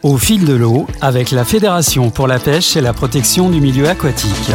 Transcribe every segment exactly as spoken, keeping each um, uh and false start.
Au fil de l'eau, avec la Fédération pour la pêche et la protection du milieu aquatique.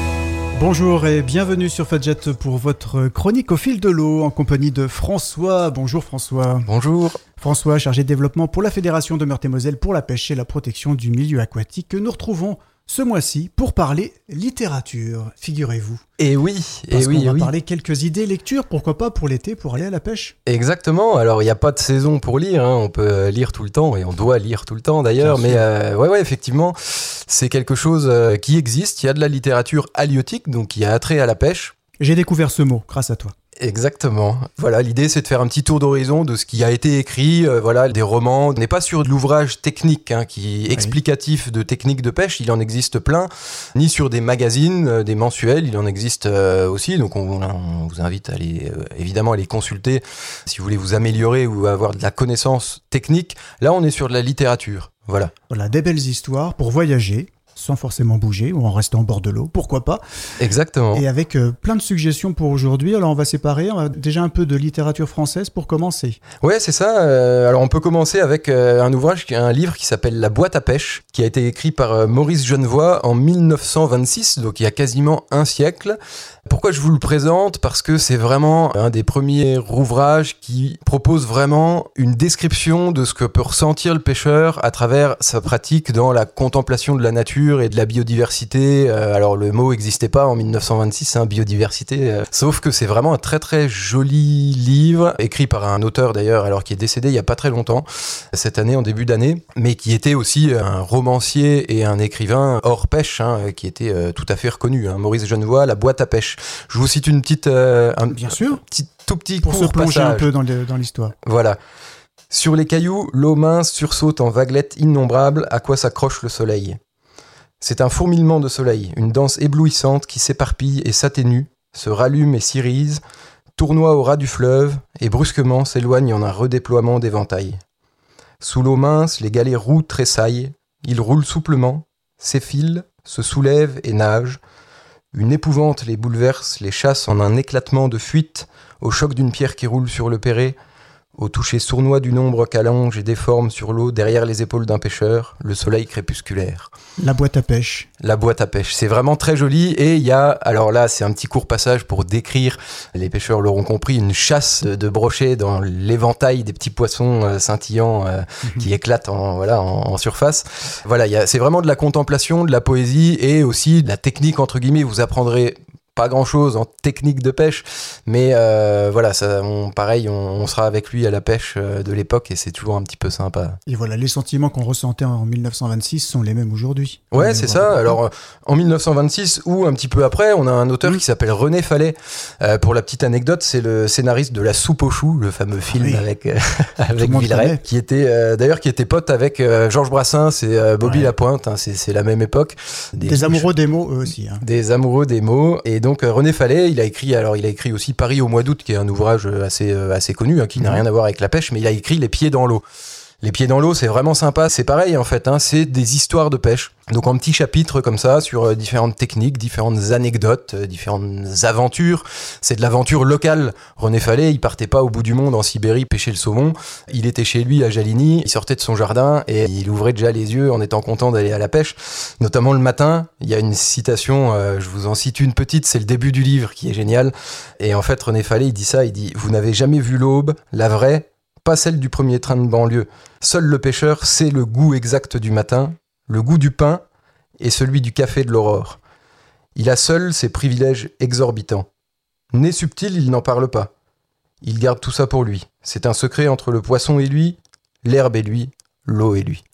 Bonjour et bienvenue sur Fadjet pour votre chronique au fil de l'eau en compagnie de François. Bonjour François. Bonjour. François, chargé de développement pour la Fédération de Meurthe-et-Moselle pour la pêche et la protection du milieu aquatique que nous retrouvons ce mois-ci pour parler littérature, figurez-vous. Et oui, Parce et oui, qu'on va oui. parler quelques idées lecture, pourquoi pas pour l'été, pour aller à la pêche. Exactement. Alors, il n'y a pas de saison pour lire. Hein. On peut lire tout le temps et on doit lire tout le temps d'ailleurs. Bien Mais sûr. euh, ouais, ouais, effectivement, c'est quelque chose euh, qui existe. Il y a de la littérature halieutique, donc qui a attrait à la pêche. J'ai découvert ce mot grâce à toi. Exactement. Voilà, l'idée c'est de faire un petit tour d'horizon de ce qui a été écrit, euh, voilà, des romans. On n'est pas sur de l'ouvrage technique, hein, qui est Oui. explicatif de techniques de pêche, il en existe plein, ni sur des magazines, euh, des mensuels, il en existe euh, aussi, donc on, on vous invite à aller, euh, évidemment, à les consulter si vous voulez vous améliorer ou avoir de la connaissance technique. Là, on est sur de la littérature, voilà. Voilà, des belles histoires pour voyager, sans forcément bouger ou en restant au bord de l'eau, pourquoi pas. Exactement. Et avec euh, plein de suggestions pour aujourd'hui. Alors on va séparer, on va déjà un peu de littérature française pour commencer. Ouais, c'est ça. Euh, alors, on peut commencer avec euh, un ouvrage, qui- un livre qui s'appelle La boîte à pêche, qui a été écrit par euh, Maurice Genevoix en mille neuf cent vingt-six, donc il y a quasiment un siècle. Pourquoi je vous le présente ? Parce que c'est vraiment un des premiers ouvrages qui propose vraiment une description de ce que peut ressentir le pêcheur à travers sa pratique dans la contemplation de la nature et de la biodiversité. Euh, alors, le mot n'existait pas en mille neuf cent vingt-six, hein, biodiversité. euh, sauf que c'est vraiment un très très joli livre, écrit par un auteur d'ailleurs, alors qui est décédé il y a pas très longtemps, cette année, en début d'année, mais qui était aussi un romancier et un écrivain hors pêche, hein, qui était euh, tout à fait reconnu. Hein. Maurice Genevoix, La boîte à pêche. Je vous cite une petite, euh, un, Bien sûr. un petit, tout petit Pour se court plonger un passage. peu dans, le- dans l'histoire. Voilà. Sur les cailloux, l'eau mince sursaute en vaguelettes innombrables à quoi s'accroche le soleil. C'est un fourmillement de soleil, une danse éblouissante qui s'éparpille et s'atténue, se rallume et s'irise, tournoie au ras du fleuve et brusquement s'éloigne en un redéploiement d'éventail. Sous l'eau mince, les galets roux tressaillent, ils roulent souplement, s'effilent, se soulèvent et nagent. Une épouvante les bouleverse, les chasse en un éclatement de fuite, au choc d'une pierre qui roule sur le perret, au toucher sournois d'une ombre qu'allonge et déforme sur l'eau derrière les épaules d'un pêcheur, le soleil crépusculaire. La boîte à pêche. La boîte à pêche, c'est vraiment très joli et il y a, alors là c'est un petit court passage pour décrire, les pêcheurs l'auront compris, une chasse de brochets dans l'éventail des petits poissons euh, scintillants euh, qui éclatent en, voilà, en, en surface. Voilà, il y a, c'est vraiment de la contemplation, de la poésie et aussi de la technique entre guillemets, vous apprendrez pas grand chose en technique de pêche, mais euh, voilà, ça, on, pareil, on, on sera avec lui à la pêche euh, de l'époque et c'est toujours un petit peu sympa. Et voilà, les sentiments qu'on ressentait en mille neuf cent vingt-six sont les mêmes aujourd'hui. Ouais, On c'est les ça. voit. Alors, euh, en mille neuf cent vingt-six ou un petit peu après, on a un auteur Mmh. qui s'appelle René Fallet. Euh, pour la petite anecdote, c'est le scénariste de La Soupe aux choux, le fameux film Oui. avec euh, le avec monde Villeray, connaît. qui était euh, d'ailleurs qui était pote avec euh, Georges Brassens et euh, Bobby Ouais. Lapointe. Hein, c'est c'est la même époque. Des amoureux des mots, eux aussi. Hein. Des amoureux des mots. Et donc, euh, René Fallet, il a écrit, alors il a écrit aussi Paris au mois d'août, qui est un ouvrage euh, assez, euh, assez connu, hein, qui n'a Mhm. rien à voir avec la pêche, mais il a écrit Les pieds dans l'eau. Les pieds dans l'eau, c'est vraiment sympa. C'est pareil, en fait, hein, c'est des histoires de pêche. Donc, en petits chapitres comme ça, sur euh, différentes techniques, différentes anecdotes, euh, différentes aventures. C'est de l'aventure locale. René Fallet, il partait pas au bout du monde en Sibérie pêcher le saumon. Il était chez lui à Jaligny, il sortait de son jardin et il ouvrait déjà les yeux en étant content d'aller à la pêche. Notamment le matin, il y a une citation, euh, je vous en cite une petite, c'est le début du livre qui est génial. Et en fait, René Fallet, il dit ça, il dit « Vous n'avez jamais vu l'aube, la vraie, pas celle du premier train de banlieue. Seul le pêcheur sait le goût exact du matin, le goût du pain et celui du café de l'aurore. Il a seul ses privilèges exorbitants. Né subtil, il n'en parle pas. Il garde tout ça pour lui. C'est un secret entre le poisson et lui, l'herbe et lui, l'eau et lui. »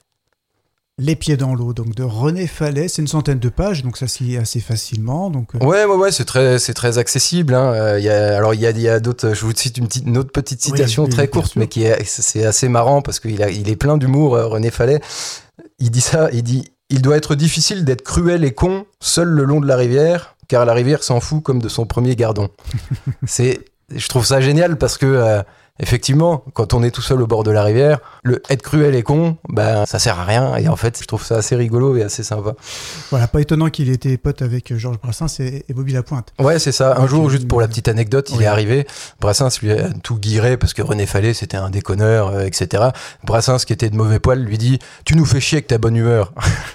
Les pieds dans l'eau, donc de René Fallet, c'est une centaine de pages, donc ça se lit assez facilement. Donc, euh, Ouais, ouais, ouais, c'est très, c'est très accessible. Hein. Euh, y a, alors, il y a, il y a d'autres. Je vous cite une, petite, une autre petite citation Oui, oui, très bien courte, sûr. mais qui est, c'est assez marrant parce qu'il a, il est plein d'humour. euh, René Fallet, il dit ça. Il dit, il doit être difficile d'être cruel et con seul le long de la rivière, car la rivière s'en fout comme de son premier gardon. C'est, je trouve ça génial parce que. Euh, effectivement, quand on est tout seul au bord de la rivière, le être cruel et con, ben ça sert à rien. Et en fait, je trouve ça assez rigolo et assez sympa. Voilà, pas étonnant qu'il était pote avec Georges Brassens et, et Bobby Lapointe. Ouais, c'est ça. Un Donc, jour, euh, juste pour la petite anecdote, il oui. est arrivé. Brassens lui a tout guiré parce que René Fallet, c'était un déconneur, euh, et cetera. Brassens, qui était de mauvais poil, lui dit « Tu nous fais chier avec ta bonne humeur. »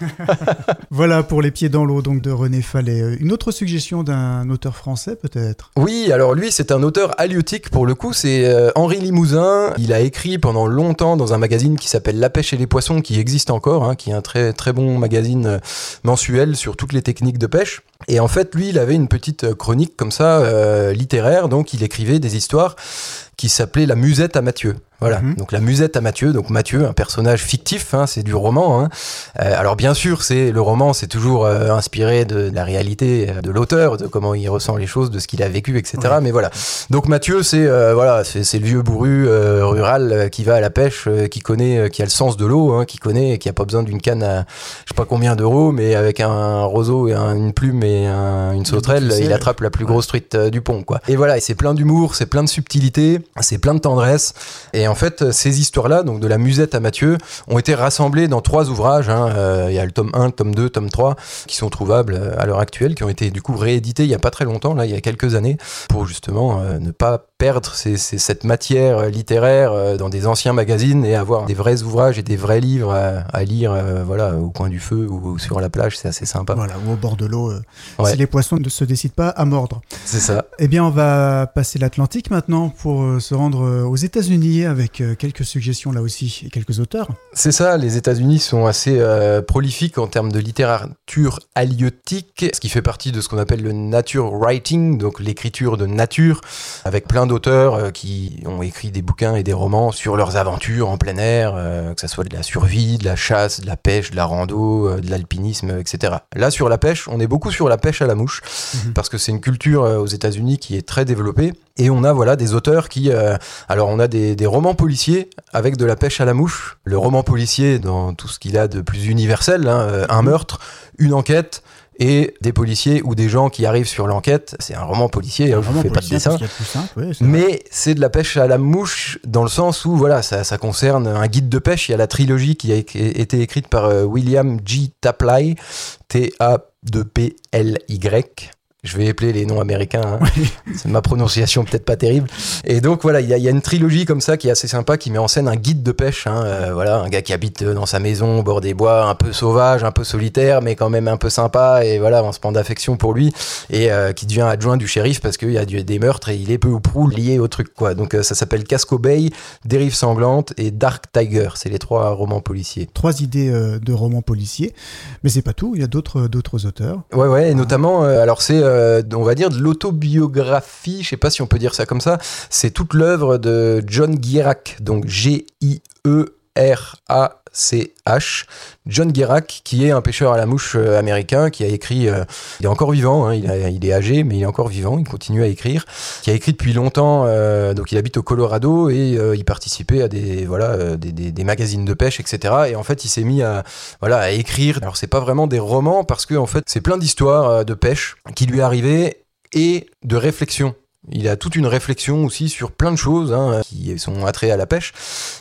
Voilà pour Les Pieds dans l'eau, donc de René Fallet. Une autre suggestion d'un auteur français, peut-être ? Oui, alors lui, c'est un auteur halieutique pour le coup. C'est euh, Henri Limousin. Il a écrit pendant longtemps dans un magazine qui s'appelle La Pêche et les Poissons, qui existe encore, hein, qui est un très très bon magazine euh, mensuel sur toutes les techniques de pêche. Et en fait, lui, il avait une petite chronique comme ça, euh, littéraire, donc il écrivait des histoires qui s'appelait La Musette à Mathieu. Voilà, mmh. Donc La Musette à Mathieu, donc Mathieu, un personnage fictif, hein, c'est du roman. Hein. Euh, alors bien sûr, c'est le roman, c'est toujours euh, inspiré de, de la réalité de l'auteur, de comment il ressent les choses, de ce qu'il a vécu, et cetera. Ouais. Mais voilà, donc Mathieu, c'est euh, voilà, c'est, c'est le vieux bourru euh, rural euh, qui va à la pêche, euh, qui connaît, euh, qui a le sens de l'eau, hein, qui connaît, et qui a pas besoin d'une canne à je sais pas combien d'euros, mais avec un roseau et un, une plume et un, une sauterelle, il attrape la plus grosse truite euh, du pont, quoi. Et voilà, et c'est plein d'humour, c'est plein de subtilité, c'est plein de tendresse. Et en fait, ces histoires-là, donc de La Musette à Mathieu, ont été rassemblées dans trois ouvrages. Hein. Euh, il y a le tome un, le tome deux, le tome trois, qui sont trouvables à l'heure actuelle, qui ont été du coup réédités il n'y a pas très longtemps, là, il y a quelques années, pour justement euh, ne pas perdre ces, ces, cette matière littéraire euh, dans des anciens magazines et avoir des vrais ouvrages et des vrais livres à, à lire euh, voilà, au coin du feu ou, ou sur la plage, c'est assez sympa. Voilà, ou au bord de l'eau, euh, ouais. Si les poissons ne se décident pas à mordre. C'est ça. Eh bien, on va passer l'Atlantique maintenant pour euh, se rendre euh, aux États-Unis avec euh, quelques suggestions là aussi et quelques auteurs. C'est ça, les États-Unis sont assez euh, prolifiques en termes de littérature halieutique, ce qui fait partie de ce qu'on appelle le nature writing, donc l'écriture de nature, avec plein d'auteurs euh, qui ont écrit des bouquins et des romans sur leurs aventures en plein air, euh, que ça soit de la survie, de la chasse, de la pêche, de la rando, euh, de l'alpinisme, et cetera. Là, sur la pêche, on est beaucoup sur la pêche à la mouche, mmh. parce que c'est une culture euh, aux États-Unis qui est très développée, et on a voilà des auteurs qui, euh, alors on a des, des romans policiers avec de la pêche à la mouche. Le roman policier, dans tout ce qu'il a de plus universel, hein, euh, un meurtre, une enquête, et des policiers ou des gens qui arrivent sur l'enquête. C'est un roman policier, hein, je ne fais pas de dessin. Simple, ouais, c'est mais vrai. C'est de la pêche à la mouche dans le sens où voilà, ça, ça concerne un guide de pêche. Il y a la trilogie qui a été écrite par euh, William G. Tapley, T A P L Y. Je vais épeler les noms américains, hein. Oui. C'est ma prononciation peut-être pas terrible. Et donc voilà, il y, y a une trilogie comme ça qui est assez sympa, qui met en scène un guide de pêche, hein. euh, voilà, un gars qui habite dans sa maison au bord des bois, un peu sauvage, un peu solitaire, mais quand même un peu sympa, et voilà, on se prend d'affection pour lui, et euh, qui devient adjoint du shérif parce qu'il y a du, des meurtres et il est peu ou prou lié au truc, quoi. Donc euh, ça s'appelle Casco Bay, Dérive sanglante et Dark Tiger. C'est les trois romans policiers. Trois idées euh, de romans policiers, mais c'est pas tout. Il y a d'autres d'autres auteurs. Ouais, ouais, et notamment, euh, alors c'est euh, on va dire de l'autobiographie, je sais pas si on peut dire ça comme ça, c'est toute l'œuvre de John Guirac, donc G I E R A C H, John Guirac, qui est un pêcheur à la mouche euh, américain, qui a écrit, euh, il est encore vivant, hein, il, a, il est âgé, mais il est encore vivant, il continue à écrire, qui a écrit depuis longtemps, euh, donc il habite au Colorado, et euh, il participait à des, voilà, euh, des, des, des magazines de pêche, et cetera. Et en fait, il s'est mis à, voilà, à écrire, alors c'est pas vraiment des romans, parce que en fait, c'est plein d'histoires euh, de pêche qui lui arrivaient, et de réflexion. Il a toute une réflexion aussi sur plein de choses, hein, qui sont attraits à la pêche,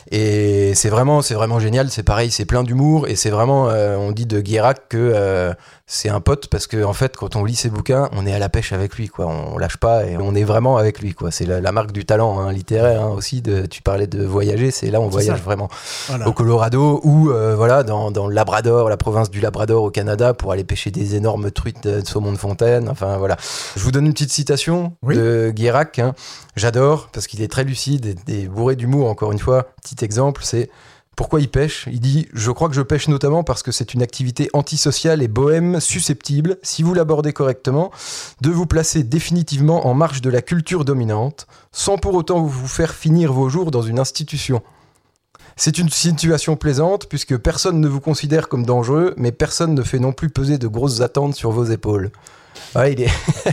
et c'est vraiment, c'est vraiment génial. C'est pareil, c'est plein d'humour, et c'est vraiment, euh, on dit de Guirac que euh, c'est un pote, parce que en fait, quand on lit ses bouquins, on est à la pêche avec lui, quoi. On, on lâche pas et on est vraiment avec lui, quoi. C'est la, la marque du talent, hein, littéraire, hein, aussi. De, tu parlais de voyager, c'est là on c'est voyage ça. Vraiment. Voilà. Au Colorado ou euh, voilà dans, dans le Labrador, la province du Labrador au Canada, pour aller pêcher des énormes truites de, de saumon de fontaine. Enfin voilà. Je vous donne une petite citation oui. de Guirac, hein. J'adore parce qu'il est très lucide et, et bourré d'humour. Encore une fois, petit exemple, c'est pourquoi il pêche. Il dit « Je crois que je pêche notamment parce que c'est une activité antisociale et bohème susceptible, si vous l'abordez correctement, de vous placer définitivement en marge de la culture dominante, sans pour autant vous faire finir vos jours dans une institution. C'est une situation plaisante puisque personne ne vous considère comme dangereux, mais personne ne fait non plus peser de grosses attentes sur vos épaules. » Ouais, il est,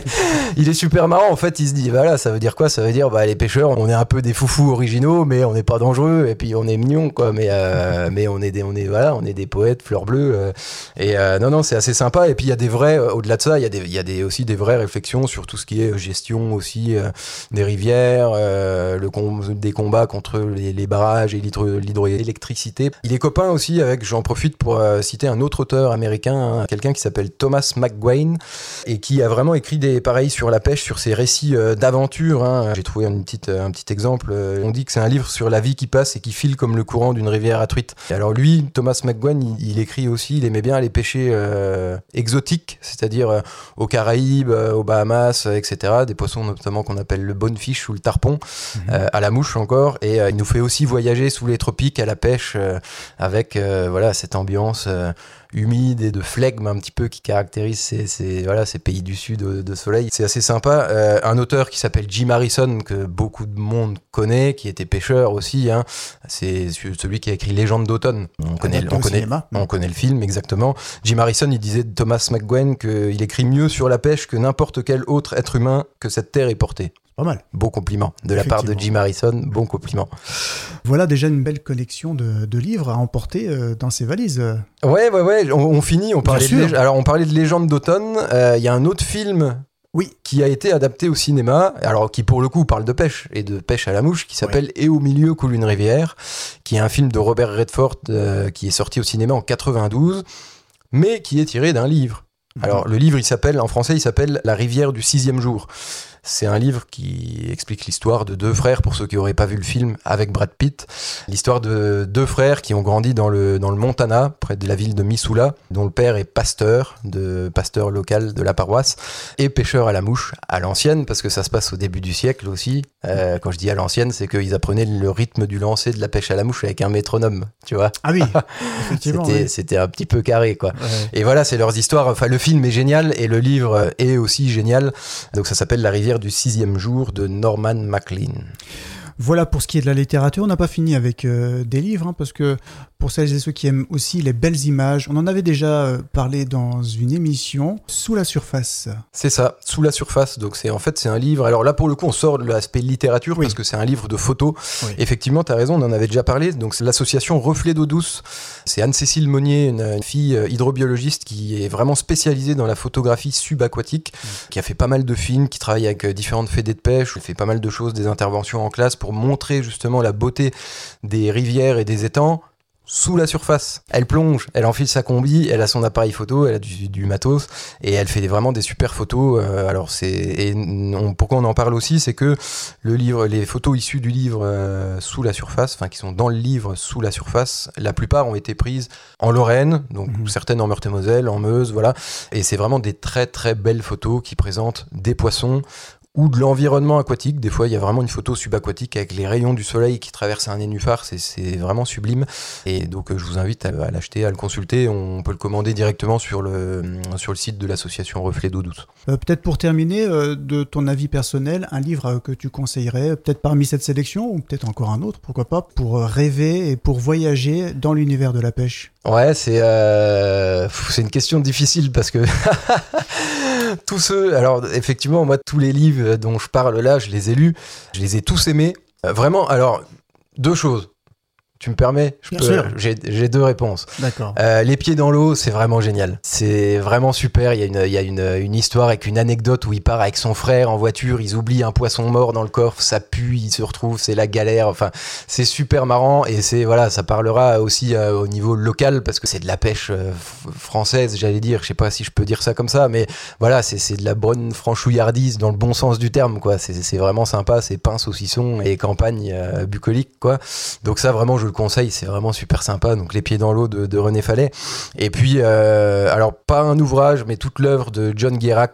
il est super marrant. En fait, il se dit, voilà, ça veut dire quoi? Ça veut dire, bah, les pêcheurs, on est un peu des foufous originaux, mais on n'est pas dangereux, et puis on est mignons, quoi. Mais, euh, mais on est des, on est, voilà, on est des poètes, fleurs bleues. Euh, et euh, non, non, c'est assez sympa. Et puis il y a des vrais, euh, au-delà de ça, il y a des, il y a des, aussi des vraies réflexions sur tout ce qui est gestion aussi euh, des rivières, euh, le com- des combats contre les, les barrages et l'hydro- l'hydroélectricité. Il est copain aussi avec, j'en profite pour euh, citer un autre auteur américain, hein, quelqu'un qui s'appelle Thomas McGuane, et qui a vraiment écrit des pareils sur la pêche, sur ses récits euh, d'aventure. Hein. J'ai trouvé une petite, un petit exemple. Euh, on dit que c'est un livre sur la vie qui passe et qui file comme le courant d'une rivière à truite. Et alors lui, Thomas McGuane, il, il écrit aussi, il aimait bien aller pêcher euh, exotiques, c'est-à-dire euh, aux Caraïbes, euh, aux Bahamas, euh, et cetera. Des poissons notamment qu'on appelle le bonefish ou le tarpon, mmh. euh, à la mouche encore. Et euh, il nous fait aussi voyager sous les tropiques à la pêche euh, avec euh, voilà, cette ambiance euh, humide et de flegme un petit peu qui caractérise ces, ces, voilà, ces pays du sud de, de soleil. C'est assez sympa. Euh, un auteur qui s'appelle Jim Harrison, que beaucoup de monde connaît, qui était pêcheur aussi. Hein. C'est celui qui a écrit Légende d'automne. On connaît, on connaît, on connaît le film, exactement. Jim Harrison, il disait de Thomas McGuane qu'il écrit mieux sur la pêche que n'importe quel autre être humain que cette terre ait porté. Pas mal. Beau compliment. De la part de Jim Harrison, bon compliment. Voilà déjà une belle collection de, de livres à emporter euh, dans ses valises. Ouais, ouais, ouais. On, on finit. On parlait, de lég... Alors, on parlait de Légende d'automne. Il euh, y a un autre film oui. qui a été adapté au cinéma, alors qui pour le coup parle de pêche et de pêche à la mouche, qui s'appelle ouais. Et au milieu coule une rivière, qui est un film de Robert Redford euh, qui est sorti au cinéma en quatre-vingt-douze, mais qui est tiré d'un livre. Mmh. Alors, le livre, il s'appelle, en français, il s'appelle La rivière du sixième jour. C'est un livre qui explique l'histoire de deux frères, pour ceux qui n'auraient pas vu le film, avec Brad Pitt. L'histoire de deux frères qui ont grandi dans le, dans le Montana, près de la ville de Missoula, dont le père est pasteur, de, pasteur local de la paroisse, et pêcheur à la mouche, à l'ancienne, parce que ça se passe au début du siècle aussi. Euh, quand je dis à l'ancienne, c'est qu'ils apprenaient le rythme du lancer de la pêche à la mouche avec un métronome, tu vois. Ah oui, effectivement. c'était, oui. c'était un petit peu carré, quoi. Ouais. Et voilà, c'est leurs histoires. Enfin, le film est génial, et le livre est aussi génial. Donc ça s'appelle La rivière du sixième jour de Norman Maclean. Voilà pour ce qui est de la littérature. On n'a pas fini avec euh, des livres, hein, parce que pour celles et ceux qui aiment aussi les belles images, on en avait déjà euh, parlé dans une émission, Sous la surface. C'est ça, Sous la surface. Donc c'est en fait c'est un livre. Alors là pour le coup on sort de l'aspect littérature oui. parce que c'est un livre de photos. Oui. Effectivement, tu as raison, on en avait déjà parlé. Donc c'est l'association Reflet d'eau douce. C'est Anne-Cécile Monnier, une, une fille hydrobiologiste qui est vraiment spécialisée dans la photographie subaquatique, mmh. qui a fait pas mal de films, qui travaille avec différentes fédés de pêche, qui fait pas mal de choses, des interventions en classe pour montrer justement la beauté des rivières et des étangs sous la surface. Elle plonge, elle enfile sa combi, elle a son appareil photo, elle a du, du matos et elle fait des, vraiment des super photos. Euh, alors c'est et on, pourquoi on en parle aussi, c'est que le livre, les photos issues du livre euh, Sous la surface, enfin qui sont dans le livre Sous la surface, la plupart ont été prises en Lorraine, donc mmh. certaines en Meurthe-et-Moselle, en Meuse, voilà. Et c'est vraiment des très très belles photos qui présentent des poissons ou de l'environnement aquatique. Des fois, il y a vraiment une photo subaquatique avec les rayons du soleil qui traversent un nénuphar. C'est, c'est vraiment sublime. Et donc, je vous invite à, à l'acheter, à le consulter. On peut le commander directement sur le, sur le site de l'association Reflet d'eau douce. Euh, peut-être pour terminer, euh, de ton avis personnel, un livre euh, que tu conseillerais, peut-être parmi cette sélection, ou peut-être encore un autre, pourquoi pas, pour rêver et pour voyager dans l'univers de la pêche? Ouais, c'est, euh, c'est une question difficile parce que tous ceux, alors effectivement, moi, tous les livres dont je parle là, je les ai lus, je les ai tous aimés. Euh, vraiment, alors, deux choses. Tu me permets? Je Bien peux, sûr. J'ai, j'ai deux réponses. D'accord. Euh, les pieds dans l'eau, c'est vraiment génial. C'est vraiment super. Il y a, une, il y a une, une histoire avec une anecdote où il part avec son frère en voiture. Ils oublient un poisson mort dans le coffre. Ça pue, ils se retrouvent. C'est la galère. Enfin, c'est super marrant. Et c'est, voilà, ça parlera aussi euh, au niveau local parce que c'est de la pêche euh, f- française, j'allais dire. Je sais pas si je peux dire ça comme ça, mais voilà, c'est, c'est de la bonne franchouillardise dans le bon sens du terme, quoi. C'est, c'est vraiment sympa. C'est pain, saucisson et campagne euh, bucolique, quoi. Donc ça, vraiment, je le conseille, c'est vraiment super sympa. Donc Les pieds dans l'eau de, de René Fallet. Et puis, euh, alors pas un ouvrage, mais toute l'œuvre de John Guérac,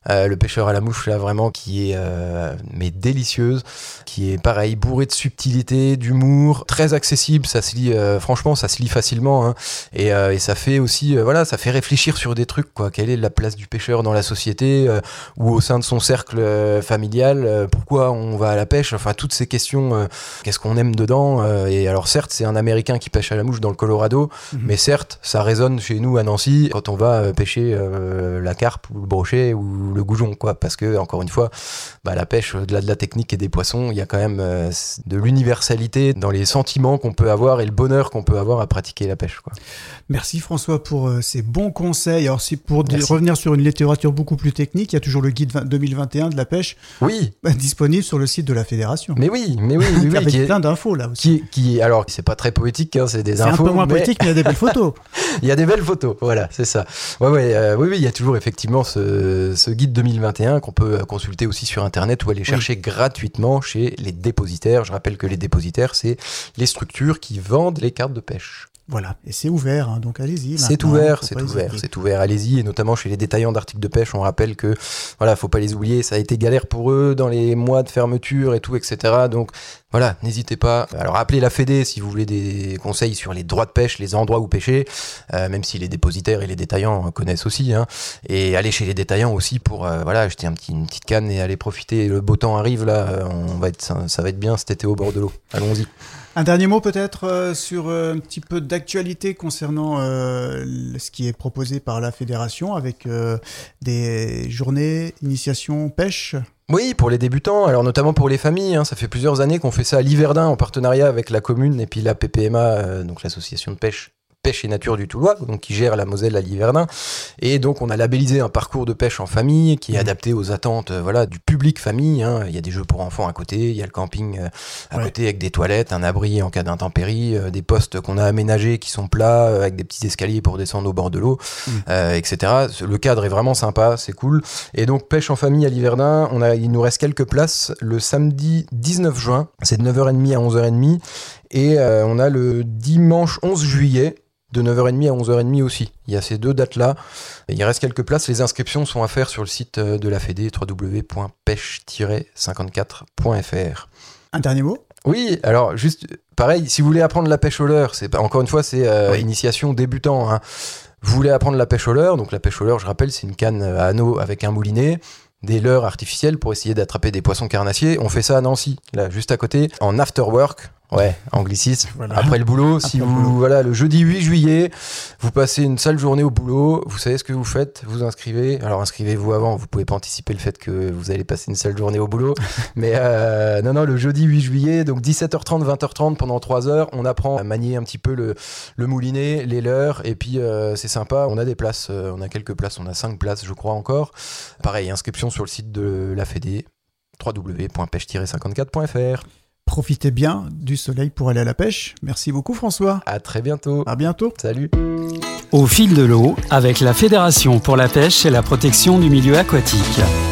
Euh, le pêcheur à la mouche, là, vraiment, qui est euh, mais délicieuse, qui est pareil, bourré de subtilité, d'humour, très accessible. Ça se lit, euh, franchement, ça se lit facilement. Hein, et, euh, et ça fait aussi, euh, voilà, ça fait réfléchir sur des trucs, quoi. Quelle est la place du pêcheur dans la société euh, ou au sein de son cercle euh, familial euh, pourquoi on va à la pêche? Enfin, toutes ces questions, euh, qu'est-ce qu'on aime dedans euh, Et alors, certes, c'est un Américain qui pêche à la mouche dans le Colorado, mmh. mais certes, ça résonne chez nous à Nancy quand on va pêcher euh, la carpe ou le brochet ou le goujon, quoi. Parce que, encore une fois, bah, la pêche, au-delà de la technique et des poissons, il y a quand même euh, de l'universalité dans les sentiments qu'on peut avoir et le bonheur qu'on peut avoir à pratiquer la pêche, quoi. Merci François pour euh, ces bons conseils. Alors, si pour d- revenir sur une littérature beaucoup plus technique, il y a toujours le guide deux mille vingt et un de la pêche, oui, bah, disponible sur le site de la Fédération. Mais oui, mais oui, oui, oui avec qui est, plein d'infos là aussi. Qui, qui, alors, c'est pas très poétique, hein, c'est des c'est infos. C'est un peu moins mais... poétique, mais il y a des belles photos. Il y a des belles photos, voilà, c'est ça. Ouais, ouais, euh, oui, oui, il y a toujours effectivement ce, ce guide deux mille vingt et un qu'on peut consulter aussi sur Internet ou aller chercher oui. gratuitement chez les dépositaires. Je rappelle que les dépositaires, c'est les structures qui vendent les cartes de pêche. Voilà, et c'est ouvert, hein, donc allez-y. C'est ouvert, c'est ouvert, hésiter. c'est ouvert, allez-y, et notamment chez les détaillants d'articles de pêche, on rappelle que, voilà, faut pas les oublier, ça a été galère pour eux dans les mois de fermeture et tout, et cetera. Donc, voilà, n'hésitez pas. Alors, appelez la Fédé si vous voulez des conseils sur les droits de pêche, les endroits où pêcher, euh, même si les dépositaires et les détaillants connaissent aussi, hein. Et allez chez les détaillants aussi pour, euh, voilà, acheter un petit, une petite canne et aller profiter. Le beau temps arrive, là, on va être, ça, ça va être bien cet été au bord de l'eau. Allons-y. Un dernier mot peut-être euh, sur euh, un petit peu d'actualité concernant euh, ce qui est proposé par la Fédération avec euh, des journées, initiation, pêche. Oui, pour les débutants, alors notamment pour les familles, hein, ça fait plusieurs années qu'on fait ça à l'Yverdun en partenariat avec la commune et puis la P P M A, euh, donc l'association de pêche. Pêche et Nature du Toulois, donc qui gère la Moselle à l'Yverdun. Et donc, on a labellisé un parcours de pêche en famille qui est adapté aux attentes euh, voilà, du public famille. Hein. Il y a des jeux pour enfants à côté, il y a le camping euh, à ouais. côté avec des toilettes, un abri en cas d'intempérie, euh, des postes qu'on a aménagés qui sont plats euh, avec des petits escaliers pour descendre au bord de l'eau, mmh. euh, et cetera. Le cadre est vraiment sympa, c'est cool. Et donc, pêche en famille à l'Yverdun, on a, il nous reste quelques places le samedi dix-neuf juin, c'est de neuf heures trente à onze heures trente. Et euh, on a le dimanche onze juillet, de neuf heures trente à onze heures trente aussi. Il y a ces deux dates-là. Il reste quelques places. Les inscriptions sont à faire sur le site de la Fédé, w w w point pêche tiret cinquante-quatre point f r. Un dernier mot ? Oui, alors juste, pareil, si vous voulez apprendre la pêche au leurre, c'est, encore une fois, c'est euh, oui. initiation débutant. Hein. Vous voulez apprendre la pêche au leurre, donc la pêche au leurre, je rappelle, c'est une canne à anneau avec un moulinet, des leurres artificiels pour essayer d'attraper des poissons carnassiers. On fait ça à Nancy, là, juste à côté, en after work. Ouais, anglicisme. Voilà. Après le boulot, Après si vous, boulot. voilà, le jeudi huit juillet, vous passez une sale journée au boulot, vous savez ce que vous faites, vous inscrivez. Alors inscrivez-vous avant, vous pouvez pas anticiper le fait que vous allez passer une sale journée au boulot. Mais euh, non, non, le jeudi huit juillet, donc dix-sept heures trente, vingt heures trente, pendant trois heures, on apprend à manier un petit peu le, le moulinet, les leurres, et puis euh, c'est sympa, on a des places, euh, on a quelques places, on a cinq places, je crois encore. Pareil, inscription sur le site de la Fédé, w w w point pêche tiret cinquante-quatre point f r. Profitez bien du soleil pour aller à la pêche. Merci beaucoup François. À très bientôt. À bientôt. Salut. Au fil de l'eau, avec la Fédération pour la pêche et la protection du milieu aquatique.